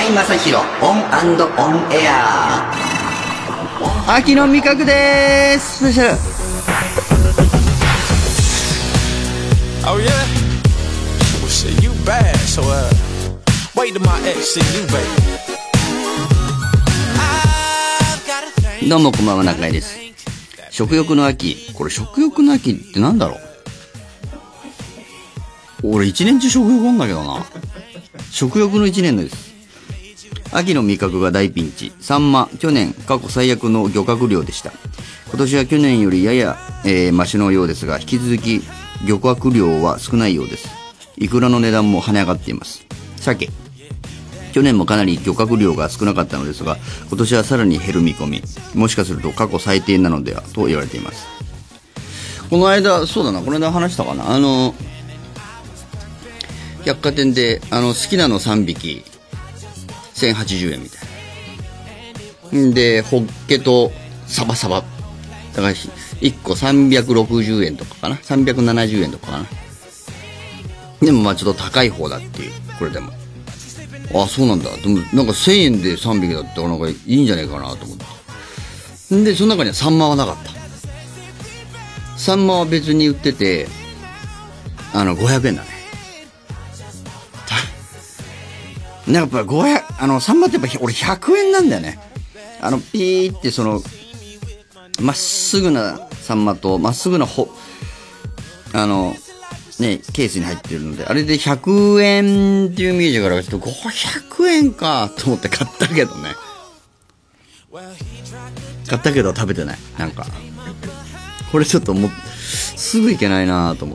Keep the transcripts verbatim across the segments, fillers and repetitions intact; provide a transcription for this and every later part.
井正弘オン&オンエア。 秋の味覚でーす。スペシャル。 Oh yeah? Well shit, you bad, so uh wait till my ex see you, baby. どうもこんばんは、中井です。食欲の秋。これ食欲の秋ってなんだろう。俺一年中食欲あんだけどな。食欲の一年です。秋の味覚が大ピンチ。サンマ、去年過去最悪の漁獲量でした。今年は去年よりやや、えー、マシのようですが、引き続き漁獲量は少ないようです。イクラの値段も跳ね上がっています。鮭、去年もかなり漁獲量が少なかったのですが、今年はさらに減る見込み。もしかすると過去最低なのではと言われています。この間、そうだな、この間話したかな、あの百貨店であの好きなのさんびきせんはちじゅうえんみたいな。んでホッケとサバサバだからいっこさんびゃくろくじゅうえんとかかな、さんびゃくななじゅうえんとかかな。でもまあちょっと高い方だっていう。これでもあ、そうなんだ。でもなんかせんえんでさんびきだったらなんかいいんじゃないかなと思って。んでその中にはサンマはなかった。サンマは別に売っててあのごひゃくえんだね。なんかやっぱごひゃく、あのサンマってやっぱ俺ひゃくえんなんだよね。あのピーってそのまっすぐなサンマとまっすぐなほあのねケースに入ってるので、あれでひゃくえんっていうイメージからちょっとごひゃくえんかと思って買ったけどね。買ったけど食べてない。なんかこれちょっともうすぐいけないなと思って。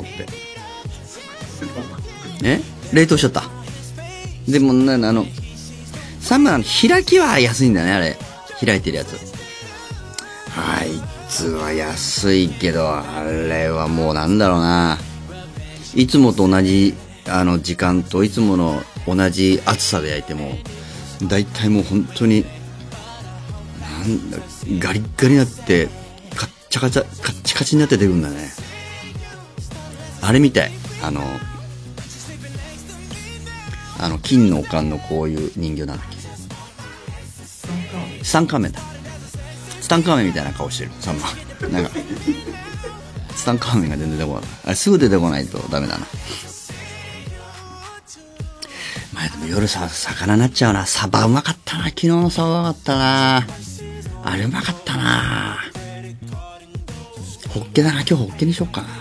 え冷凍しちゃった。でもな、あのサンマの開きは安いんだね。あれ開いてるやつ、あいつは安いけど、あれはもうなんだろうな、いつもと同じあの時間といつもの同じ厚さで焼いてもだいたいもう本当になんだガリッガリになってカッチャカチャカッチカチになって出てくるんだね。あれみたい、あのあの金のおかんのこういう人形なんだっけ、ツタンカーメンだ。ツタンカーメンみたいな顔してるサンマ。なんかツタンカーメンが全然出てこない。あれすぐ出てこないとダメだな。まあでも夜さ魚になっちゃうな。サバうまかったな。昨日のサバうまかったな。あれうまかったな。ホッケだな。今日ホッケにしよっかな。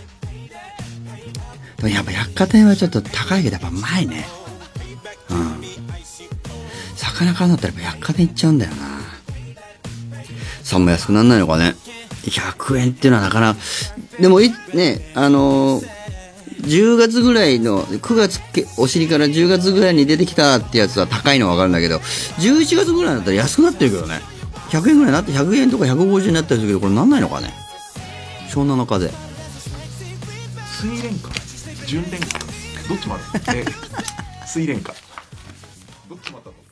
でもやっぱ百貨店はちょっと高いけどやっぱうまいね。うん。魚買うんだったらやっぱ百貨店行っちゃうんだよな。サンマ安くなんないのかね。ひゃくえんっていうのはなかなか。でもいね、あのー、じゅうがつぐらいのくがつお尻からじゅうがつぐらいに出てきたってやつは高いのは分かるんだけど、じゅういちがつぐらいだったら安くなってるけどね。ひゃくえんぐらいになって、ひゃくえんとかひゃくごじゅうえんになったりするけど、これなんないのかね。湘南の風水蓮花純蓮花どっちもある。え水蓮花どっちもあったと。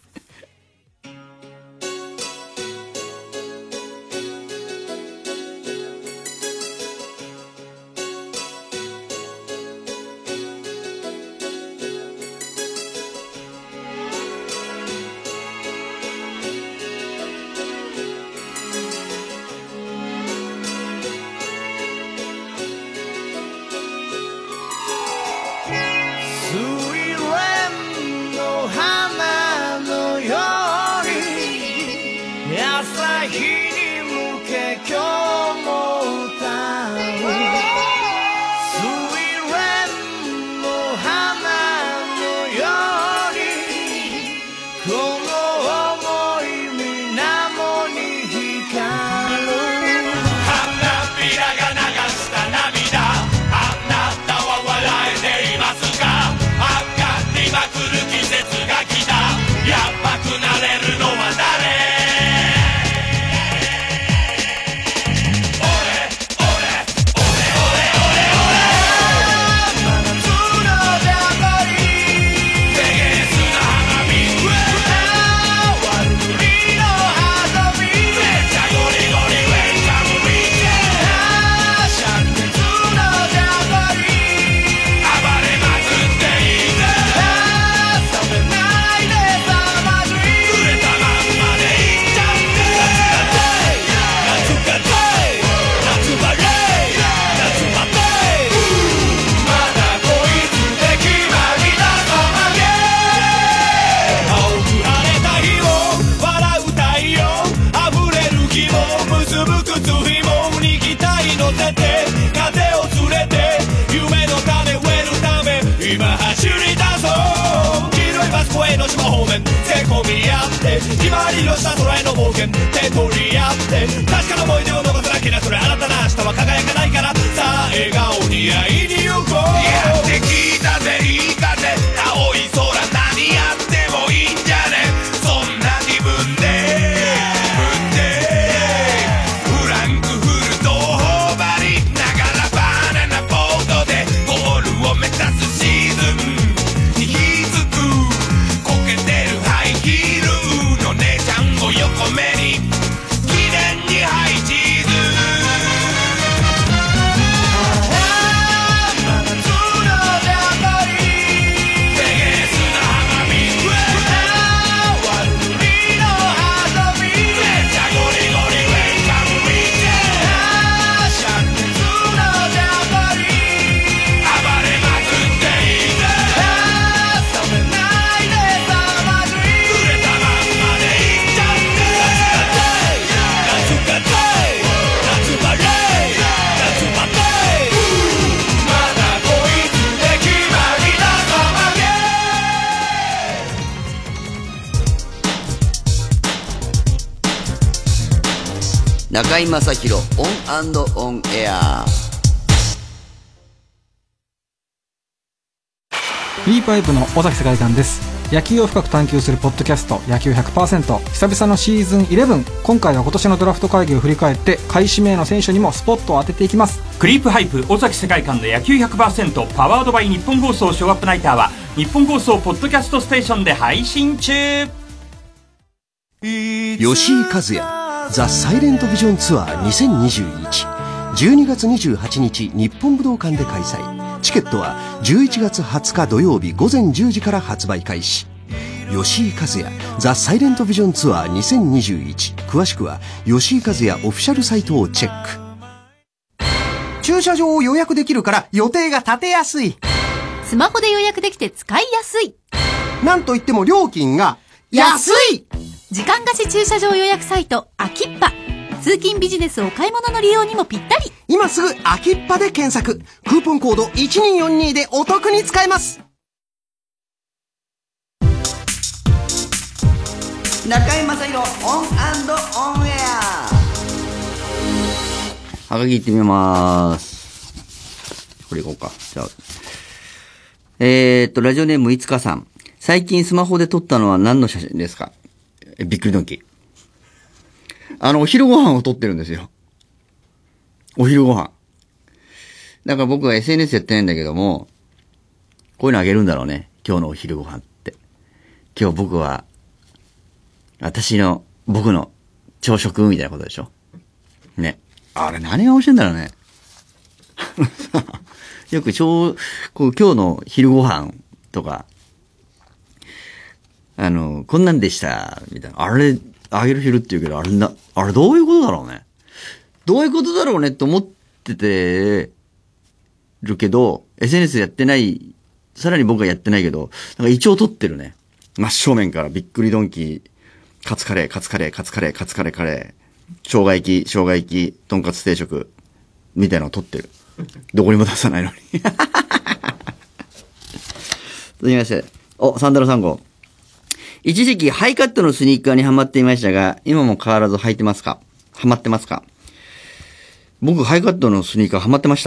冒険手取り合って確かな思い出を残さなきゃそれ新たな明日は輝かないからさあ笑顔に会いに行こうやってきたぜいい風青い空何やってもいいんじゃねそんな気分で分でフランクフルトを頬張りながらバナナボードでゴールを目指すシーズンに気づくこけてるハイヒールの姉ちゃんを横目に記念にハイチーズ中居正広オン&オンエア。 B パイプの尾崎世界観です。野球を深く探求するポッドキャスト野球 ひゃくパーセント 久々のシーズンじゅういち。今回は今年のドラフト会議を振り返って下位指名の選手にもスポットを当てていきます。 クリープハイプ尾崎世界観の野球 ひゃくパーセント パワードバイ日本放送ショーアップナイターは日本放送ポッドキャストステーションで配信中。 吉井和也ザ・サイレントビジョンツアーにせんにじゅういち、じゅうにがつにじゅうはちにち日本武道館で開催。チケットはじゅういちがつはつか土曜日午前じゅうじから発売開始。吉井和也ザ・サイレントビジョンツアーにせんにじゅういち、詳しくは吉井和也オフィシャルサイトをチェック。駐車場を予約できるから予定が立てやすい。 スマホで予約できて使いやすい。 なんといっても料金が安い。 時間貸し駐車場予約サイトアキッパ。通勤ビジネスお買い物の利用にもぴったり。 今すぐアキッパで検索。クーポンコードいちにーよんにでお得に使えます。 中居正広オン&オンエア。はがき行ってみまーす。これいこうか。じゃあえーっとラジオネームいつかさん。最近スマホで撮ったのは何の写真ですか？えびっくりドンキー。あの、お昼ご飯を撮ってるんですよ。お昼ご飯。だから僕は エスエヌエス やってないんだけども、こういうのあげるんだろうね。今日のお昼ご飯って。今日僕は、私の、僕の朝食みたいなことでしょ。ね。あれ何が美味しいんだろうね。よく超、こう今日の昼ご飯とか、あの、こんなんでした、みたいな。あれ、あげる昼って言うけど、あれな、あれどういうことだろうね。どういうことだろうねって思っててるけど、エスエヌエス やってない、さらに僕はやってないけど、なんか一応撮ってるね。真正面からびっくりドンキー、カツカレー、カツカレー、カツカレー、カツカレーカレー、生姜焼き、生姜焼き、とんかつ定食、みたいなのを撮ってる。どこにも出さないのに。続きまして、お、サンダルさん号。一時期ハイカットのスニーカーにハマっていましたが、今も変わらず履いてますか？ハマってますか？僕ハイカットのスニーカーハマってました？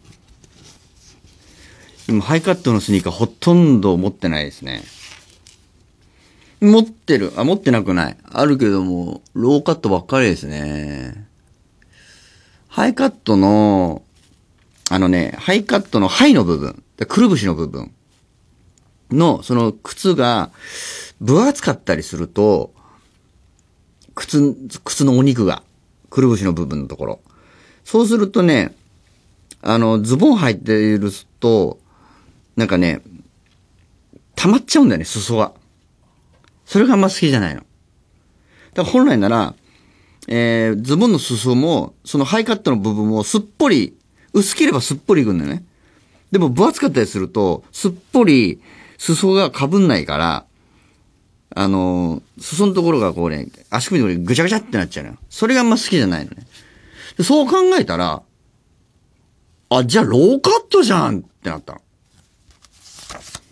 今ハイカットのスニーカーほとんど持ってないですね。持ってる。あ、持ってなくない。あるけども、ローカットばっかりですね。ハイカットの、あのね、ハイカットのハイの部分、くるぶしの部分の、その靴が、分厚かったりすると、靴、靴のお肉が、くるぶしの部分のところ。そうするとね、あの、ズボン履いていると、なんかね、溜まっちゃうんだよね、裾が。それがあんま好きじゃないの。だから本来なら、えー、ズボンの裾も、そのハイカットの部分もすっぽり、薄ければすっぽりいくんだよね。でも分厚かったりすると、すっぽり、裾が被んないから、あのー、裾のところがこうね、足首のところにぐちゃぐちゃってなっちゃうのよ。それがあんま好きじゃないのね。でそう考えたら、あ、じゃあローカットじゃんってなったの。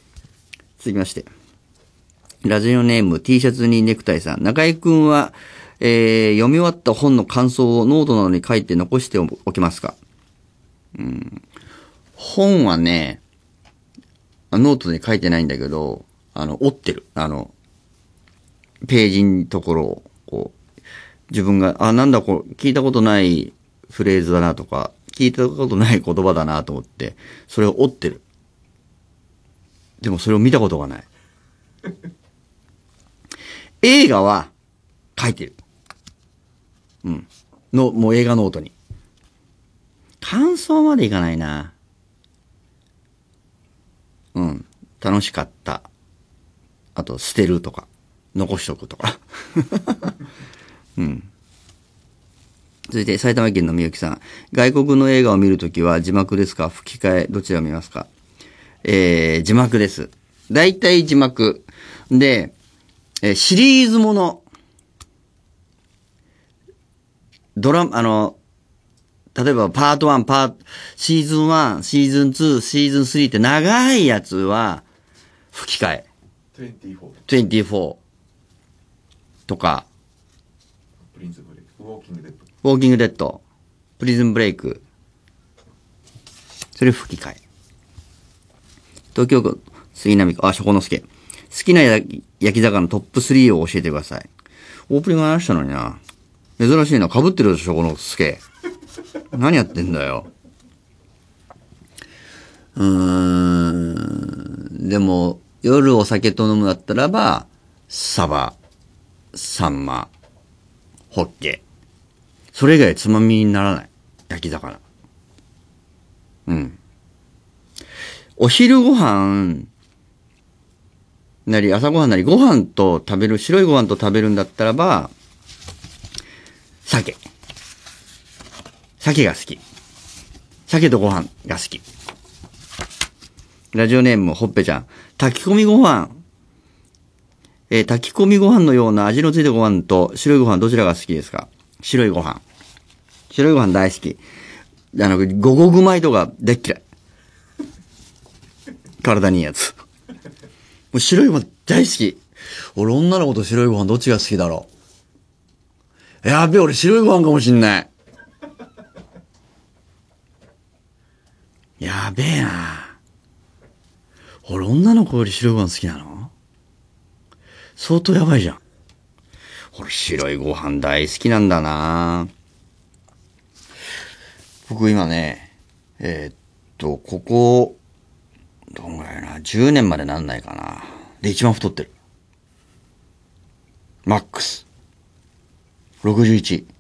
続きまして。ラジオネーム T シャツにネクタイさん。中井くんは、 えー、読み終わった本の感想をノートなどに書いて残しておきますか？うん。本はね、ノートに書いてないんだけど、あの、折ってる。あの、ページのところを、こう、自分が、あ、なんだこれ、聞いたことないフレーズだなとか、聞いたことない言葉だなと思って、それを折ってる。でもそれを見たことがない。映画は書いてる。うん。の、もう映画ノートに。感想までいかないな。うん。楽しかった。あと、捨てるとか、残しとくとか。うん。続いて、埼玉県のみゆきさん。外国の映画を見るときは字幕ですか？吹き替え、どちらを見ますか？えー、字幕です。だいたい字幕。で、えー、シリーズもの。ドラマ、あの、例えばパートワン、パート、シーズンワン、シーズンツー、シーズンスリーって長いやつは吹き替え。 にじゅうよん。 にじゅうよんとか、 プリンズブレイク、ウォーキングデッド。 ウォーキングデッド、プリズンブレイク。それ吹き替え。東京都杉並区、あ、しょこのすけ。好きな焼き魚のトップスリーを教えてください。オープニング話したのにな。珍しいな。被ってるでしょ、このすけ。何やってんだよ。うーん。でも、夜お酒と飲むだったらば、サバ、サンマ、ホッケ。それ以外つまみにならない。焼き魚。うん。お昼ご飯なり朝ご飯なりご飯と食べる、白いご飯と食べるんだったらば、鮭。鮭が好き。鮭とご飯が好き。ラジオネームほっぺちゃん。炊き込みご飯。えー、炊き込みご飯のような味のついたご飯と白いご飯どちらが好きですか？白いご飯。白いご飯大好き。あの、五穀米とかでっ嫌い。体にいいやつ。もう白いご飯大好き。俺女の子と白いご飯どっちが好きだろう。やべえ、俺白いご飯かもしんない。やべえな。俺女の子より白いご飯好きなの？相当やばいじゃん。俺白いご飯大好きなんだな。僕今ね、えー、っと、ここ、どんぐらいな、じゅうねんまでなんないかな。で、一番太ってる。マックス。ろくじゅういち。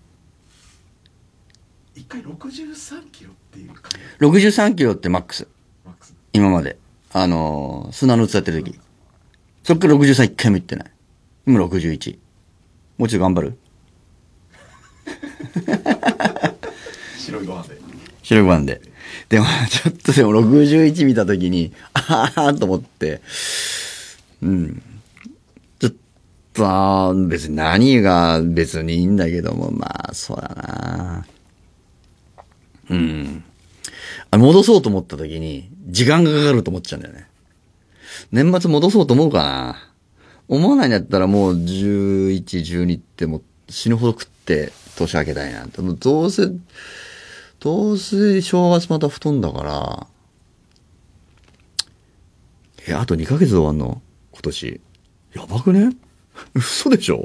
一回ろくじゅうさんキロっていうか。 ろくじゅうさんキロってマックス。マックス。今まで。あのー、砂の器やってる時。そっからろくじゅうさん一回も行ってない。今ろくじゅういち。もうちょっと頑張る？ 白いご飯で。 白いご飯で。でも、ちょっとでもろくじゅういち見たときに、あーと思って、うん。ちょっと、あー別に何が別にいいんだけども、まあ、そうだな。うん。あ、戻そうと思ったときに、時間がかかると思っちゃうんだよね。年末戻そうと思うかな。思わないんだったらもうじゅういち、じゅうにってもう死ぬほど食って年明けたいな。でもどうせ、どうせ正月また太んだから、え、あとにかげつで終わんの？今年。やばくね？嘘でしょ？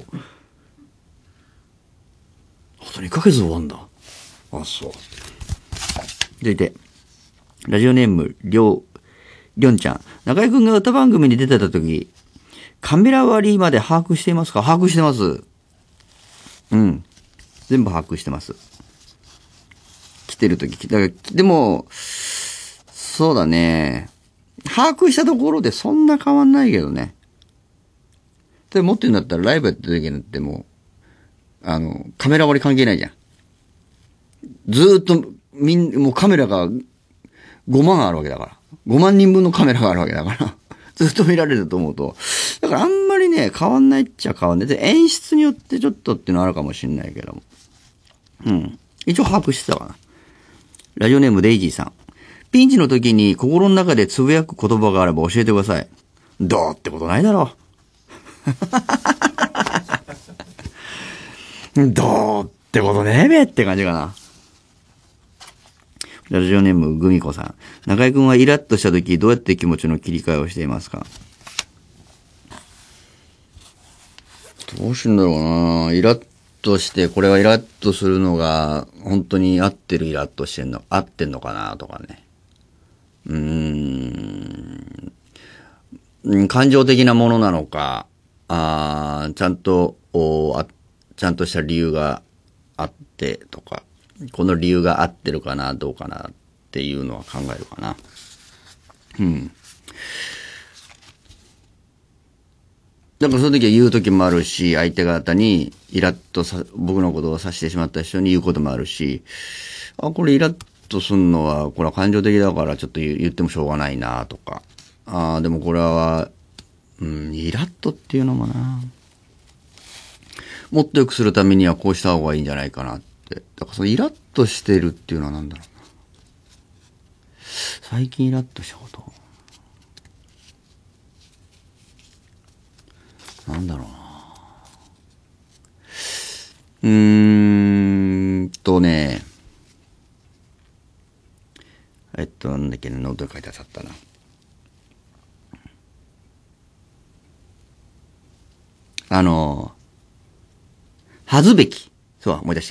あとにかげつで終わんだ。あ、そう。続いて、ラジオネーム、りょう、りょんちゃん。中居くんが歌番組に出てた時、カメラ割りまで把握していますか？把握してます。うん。全部把握してます。来てるとき、だから、でも、そうだね。把握したところでそんな変わんないけどね。で、もっと言うんだったらライブやってる時なんてもう、あの、カメラ割り関係ないじゃん。ずーっと、みん、もうカメラがごまんあるわけだから。ごまん人分のカメラがあるわけだから。ずっと見られると思うと。だからあんまりね、変わんないっちゃ変わんない。で、演出によってちょっとっていうのはあるかもしれないけども。うん。一応把握してたかな。ラジオネームデイジーさん。ピンチの時に心の中でつぶやく言葉があれば教えてください。どうってことないだろう。 どうってことねえべって感じかな。ラジオネームグミコさん。中井くんはイラッとした時どうやって気持ちの切り替えをしていますか？どうしてんだろうな。イラッとして、これはイラッとするのが本当に合ってるイラッとしてんの、合ってんのかなとかね。うーん。感情的なものなのか、あちゃんとあ、ちゃんとした理由があってとか、この理由が合ってるかな、どうかなっていうのは考えるかな。うん。だからその時は言う時もあるし、相手方にイラッとさ、僕のことをさしてしまった人に言うこともあるし、あ、これイラッとすんのは、これは感情的だからちょっと言ってもしょうがないなとか、あでもこれは、うん、イラッとっていうのもな、もっと良くするためにはこうした方がいいんじゃないかなって。だからそのイラッとしてるっていうのはなんだろうな。最近イラッとしたことなんだろうな。うーんとね、えっと、なんだっけね、ノートに書いてあったな。あの、恥ずべき。そう、思い出した。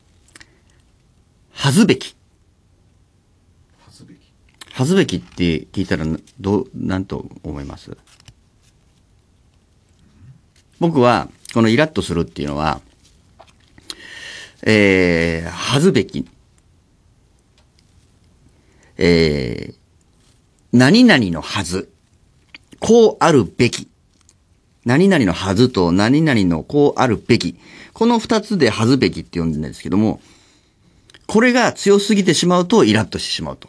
恥ずべき。 恥ずべき。 恥ずべきって聞いたら、どう、なんと思います？僕は、このイラッとするっていうのは、えー、恥ずべき。えー、何々のはず。こうあるべき。何々のはずと何々のこうあるべき。この二つではずべきって呼んでるんですけども、これが強すぎてしまうとイラッとしてしまうと。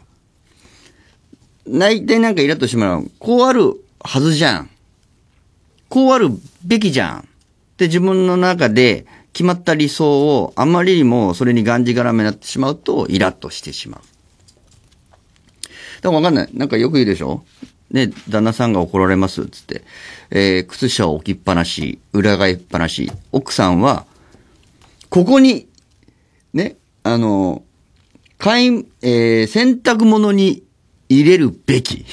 大体なんかイラッとしてしまう。こうあるはずじゃん。こうあるべきじゃん。って自分の中で決まった理想をあまりにもそれにがんじがらめになってしまうとイラッとしてしまう。だからわかんない。なんかよく言うでしょ？ね、旦那さんが怒られますっつって、えー、靴下を置きっぱなし、裏返っぱなし。奥さんは、ここに、ね、あの、買い、えー、洗濯物に入れるべき。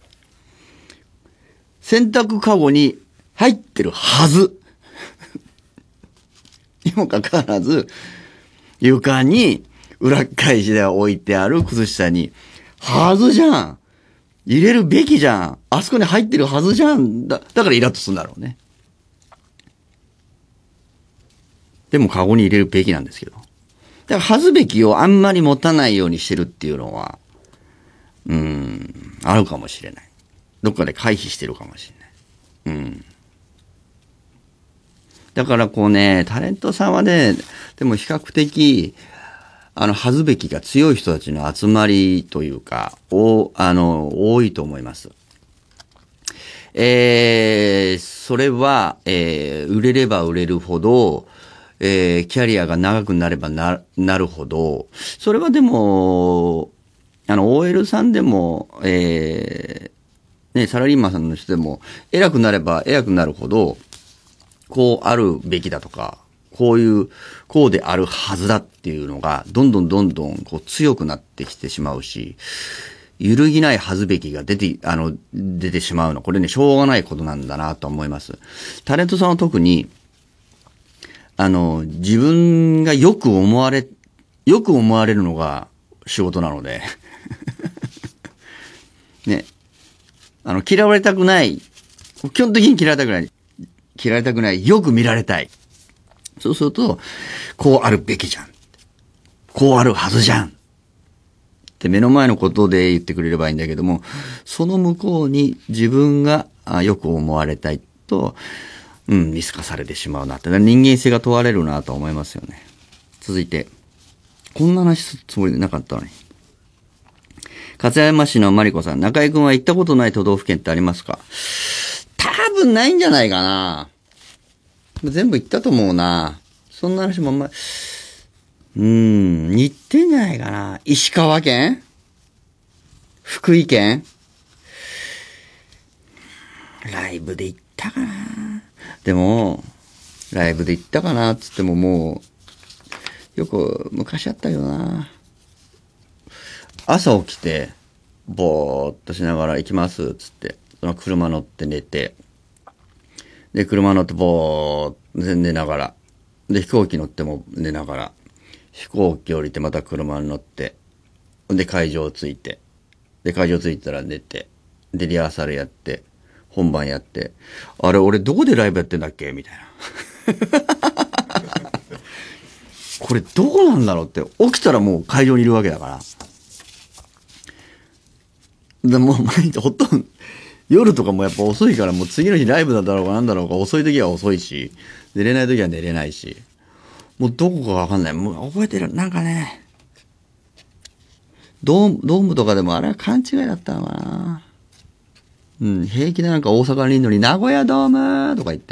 洗濯かごに入ってるはず。にもかかわらず、床に裏返しで置いてある靴下に、はずじゃん。入れるべきじゃん。あそこに入ってるはずじゃん。だ、だからイラッとするんだろうね。でもカゴに入れるべきなんですけど。だから恥ずべきをあんまり持たないようにしてるっていうのは、うーん、あるかもしれない。どっかで回避してるかもしれない。うん。だからこうね、タレントさんはね、でも比較的、あの、恥ずべきが強い人たちの集まりというか、お、あの、多いと思います。えー、それは、えー、売れれば売れるほど、えー、キャリアが長くなればな、なるほど、それはでも、あの、オーエル さんでも、えー、ね、サラリーマンさんの人でも、偉くなれば偉くなるほど、こうあるべきだとか、こういう、こうであるはずだっていうのが、どんどんどんどんこう強くなってきてしまうし、揺るぎないはずべきが出て、あの、出てしまうの。これね、しょうがないことなんだなと思います。タレントさんは特に、あの、自分がよく思われ、よく思われるのが仕事なので。ね。あの、嫌われたくない。基本的に嫌われたくない。嫌われたくない。よく見られたい。そうすると、こうあるべきじゃん。こうあるはずじゃん。って目の前のことで言ってくれればいいんだけども、その向こうに自分がよく思われたいと、うん、見透かされてしまうなって。人間性が問われるなと思いますよね。続いて、こんな話するつもりでなかったのに。勝山市のマリコさん、中井くんは行ったことない都道府県ってありますか？多分ないんじゃないかな。全部行ったと思うな。そんな話もあんまり、うーん、似てんじゃないかな。石川県？福井県？ライブで行ったかな。でも、 ライブで行ったかなっつってももう、よく昔あったよな。朝起きて、ぼーっとしながら行きますっつって、その車乗って寝て、で、車乗ってぼーっと寝ながら、で、飛行機乗っても寝ながら、飛行機降りてまた車に乗って、で、会場着いて、で、会場着いたら寝て、で、リハーサルやって、本番やって、あれ、俺どこでライブやってんだっけみたいな。これどこなんだろうって、起きたらもう会場にいるわけだから。でもう毎日ほとんど、夜とかもやっぱ遅いから、もう次の日ライブだろうかなんだろうか、遅い時は遅いし、寝れない時は寝れないし、もうどこかわかんない。もう覚えてる。なんかね、ドーム、ドームとかでもあれは勘違いだったのかな。うん、平気でなんか大阪にいるのに、名古屋ドームとか言って。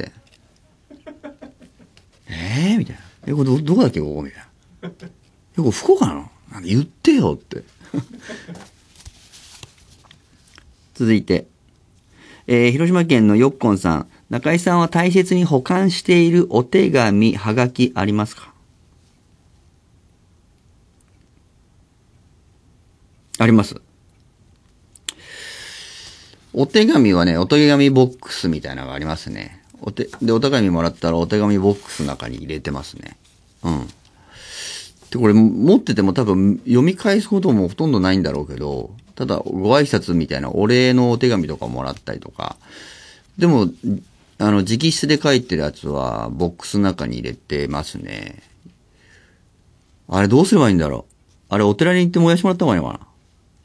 えーみたいな。え、これど、どこだっけここみたいな。え、これ福岡なのなんか言ってよって。続いて、えー、広島県のよっこんさん。中井さんは大切に保管しているお手紙、はがきありますか？あります。お手紙はね、お手紙ボックスみたいなのがありますね。お手、で、お手紙もらったらお手紙ボックスの中に入れてますね。うん。で、これ持ってても多分読み返すこともほとんどないんだろうけど、ただご挨拶みたいなお礼のお手紙とかもらったりとか。でも、あの、直筆で書いてるやつはボックスの中に入れてますね。あれどうすればいいんだろう。あれお寺に行って燃やしてもらった方がいいのかな。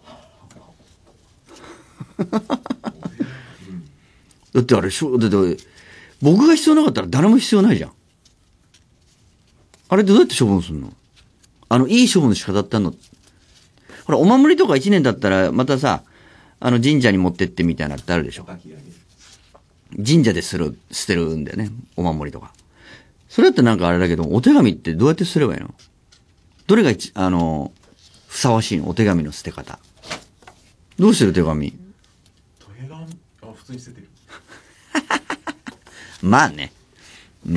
だってあれしょ、だって僕が必要なかったら誰も必要ないじゃん。あれってどうやって処分するの？あの、いい処分の仕方ってあるの？ほら、お守りとか一年だったら、またさ、あの神社に持ってってみたいなってあるでしょ。神社でする、捨てるんだよね。お守りとか。それだってなんかあれだけど、お手紙ってどうやって捨てればいいの？どれが一、あの、ふさわしいの？お手紙の捨て方。どうしてる手紙？ 手紙、あ、普通に捨ててる。 まあね。うん。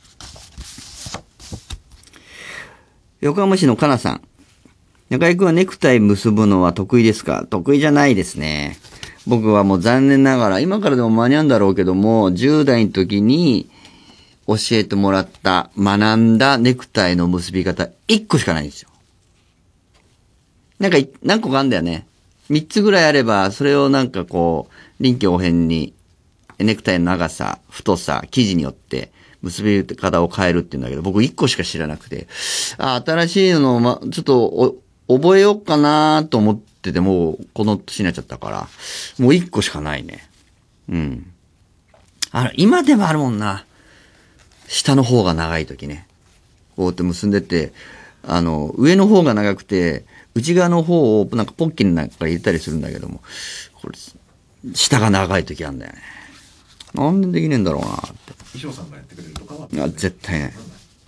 横浜市のかなさん。中井くんはネクタイ結ぶのは得意ですか？得意じゃないですね。僕はもう残念ながら、今からでも間に合うんだろうけども、じゅう代の時に教えてもらった、学んだネクタイの結び方、いっこしかないんですよ。なんか、何個かあるんだよね。みっつぐらいあれば、それをなんかこう、臨機応変に、ネクタイの長さ、太さ、生地によって、結び方を変えるって言うんだけど、僕いっこしか知らなくて、あ、新しいのを、ま、ちょっとお、覚えようかなと思ってても、この年になっちゃったから、もういっこしかないね。うん。あの、今でもあるもんな。下の方が長い時ね。こうやって結んでて、あの、上の方が長くて、内側の方をなんかポッキーの中から入れたりするんだけども、これ、下が長い時あるんだよね。なんでできねえんだろうなって。 衣装さんがやってくれるとかは、 いや、絶対ない。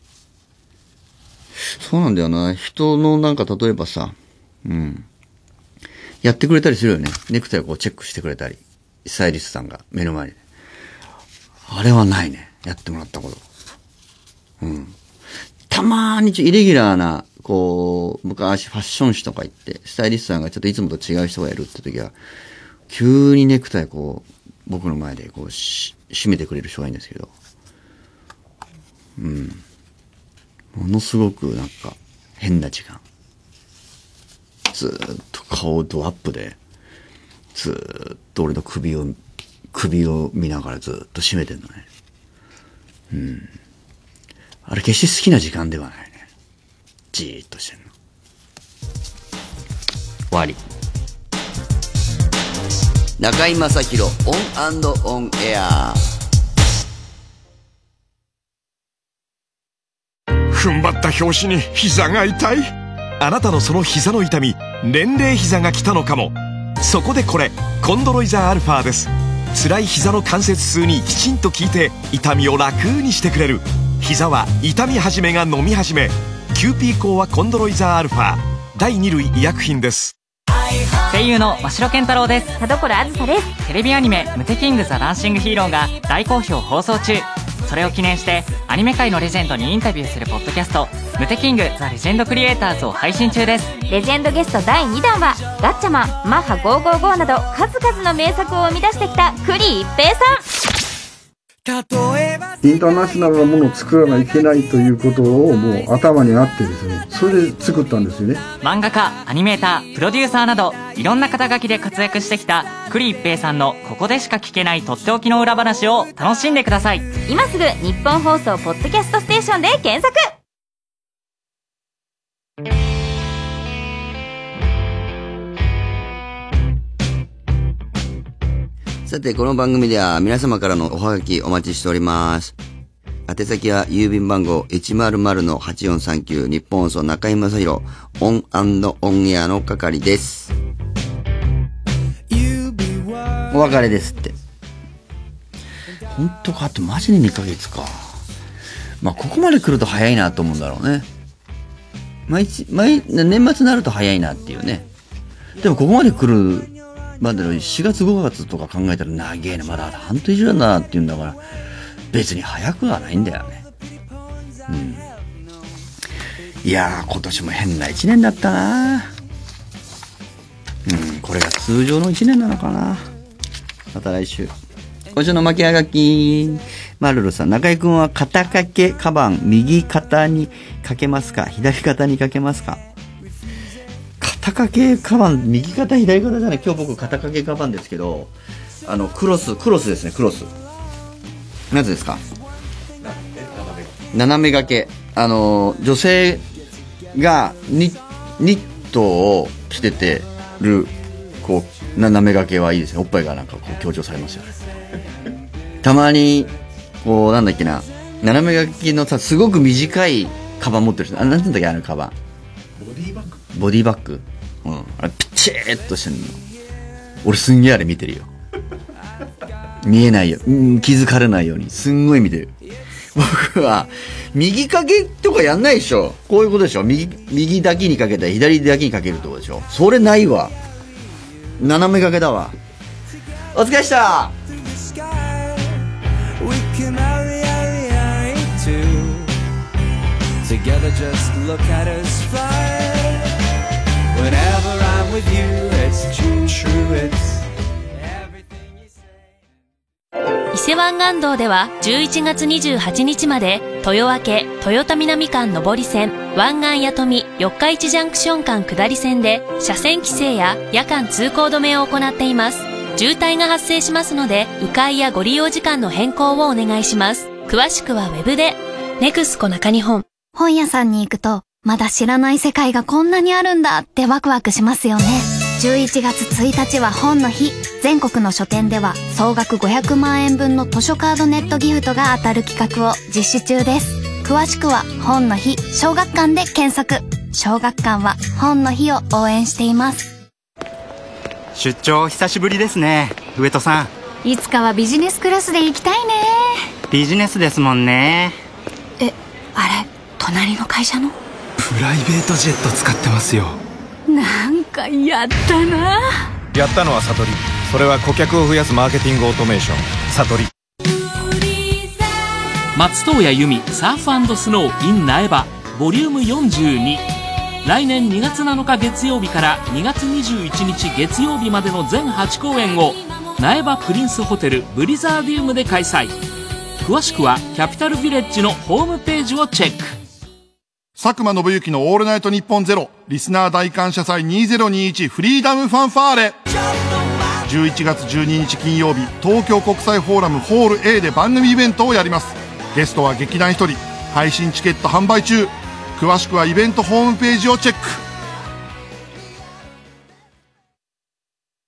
そうなんだよな。人のなんか例えばさ、うん。やってくれたりするよね。ネクタイをこうチェックしてくれたり。スタイリストさんが目の前で。あれはないね。やってもらったこと。うん。たまーにちょイレギュラーな、こう、昔ファッション誌とか行って、スタイリストさんがちょっといつもと違う人がやるって時は、急にネクタイこう、僕の前でこうし締めてくれる人がいいんですけど、うん、ものすごくなんか変な時間、ずーっと顔ドアップでずーっと俺の首を首を見ながらずーっと締めてんのね。うん、あれ決して好きな時間ではないね。じーっとしてんの。終わり。中井正広オン&オンエア。 踏ん張った拍子に膝が痛い。あなたのその膝の痛み、年齢膝が来たのかも。そこでこれコンドロイザーアルファです。辛い膝の関節痛にきちんと効いて痛みを楽にしてくれる。膝は痛み始めが飲み始め。キューピーコアコンドロイザーアルファだいに類医薬品です。 声優の真城健太郎です。 田所あずさです。 テレビアニメ「ムテキングザ・ダンシングヒーロー」が大好評放送中。 それを記念してアニメ界のレジェンドにインタビューするポッドキャストムテキングザ・レジェンドクリエイターズを配信中です。 レジェンドゲストだいにだんはガッチャマン、マッハごーごーごーなど数々の名作を生み出してきた栗一平さん。 インターナショナルなものを作らないといけないということをもう頭にあってですね、それで作ったんですよね。 漫画家、アニメーター、プロデューサーなどいろんな肩書きで活躍してきた栗一平さんのここでしか聞けないとっておきの裏話を楽しんでください。 今すぐ日本放送ポッドキャストステーションで検索。 さて、この番組では皆様からのおはがきお待ちしております。宛先は郵便番号 いちまるまるのはちよんさんきゅう 日本放送中井正広オン&オンエアの係です。お別れですって。本当かってマジでにかげつか。まあ、ここまで来ると早いなと思うんだろうね。毎日、毎、年末になると早いなっていうね。でもここまで来るまだしがつごがつとか考えたら長えな、まだ半年以上だなっていうんだから、別に早くはないんだよね。うん。いやー、今年も変ないちねんだったな。うん、これが通常のいちねんなのかな。また来週。今週の巻き上がき、マルルさん、中井くんは肩掛けカバン、右肩にかけますか、左肩にかけますか。肩掛けカバン、右肩左肩じゃない。今日僕肩掛けカバンですけど、あのクロスクロスですね。クロスなぜですか。斜め掛け、あの女性がニニットを着ててるこう斜め掛けはいいですね。おっぱいがなんかこう強調されますよね。たまにこうなんだっけな、斜め掛けのさ、すごく短いカバン持ってる人、あ、なんていうんだっけ、あのカバン、 ボディバッグボディバッグ、うん、あれピチーっとしてんの。俺すんげえあれ見てるよ。見えないよ、うん、気づかれないようにすんごい見てる。僕は右掛けとかやんないでしょ。こういうことでしょ。右右だけにかけたら左だけにかけるってことでしょ。それないわ。斜め掛けだわ。お疲れした。 Together just look at us fly. Whenever I'm with you, it's true, true, it's everything you say. 伊勢湾岸道ではじゅういちがつにじゅうはちにちまで豊明豊田南間上り線湾岸やとみ四日市ジャンクション間下り線で車線規制や夜間通行止めを行っています。渋滞が発生しますので迂回やご利用時間の変更をお願いします。詳しくはウェブで。ネクスコ中日本。 本屋さんに行くと、まだ知らない世界がこんなにあるんだってワクワクしますよね。じゅういちがつついたちは本の日。全国の書店では総額ごひゃくまんえんぶんの図書カードネットギフトが当たる企画を実施中です。詳しくは本の日小学館で検索。小学館は本の日を応援しています。 出張久しぶりですね、上戸さん。いつかはビジネスクラスで行きたいね。 ビジネスですもんね。 え、あれ隣の会社のプライベートジェット使ってますよ。 なんかやったな。 やったのはサトリ。それは顧客を増やすマーケティングオートメーションサトリ。 松任谷由実サーフ&スノー in 苗場ボリュームよんじゅうに。来年にがつなのか月曜日からにがつにじゅういちにち月曜日までの全はちこうえんを苗場プリンスホテルブリザーディウムで開催。詳しくはキャピタルヴィレッジのホームページをチェック。 佐久間信之のオールナイトニッポンゼロリスナー大感謝祭にせんにじゅういちフリーダムファンファーレ。じゅういちがつじゅうににち金曜日、東京国際フォーラムホール A で番組イベントをやります。ゲストは劇団ひとり。配信チケット販売中。詳しくはイベントホームページをチェック。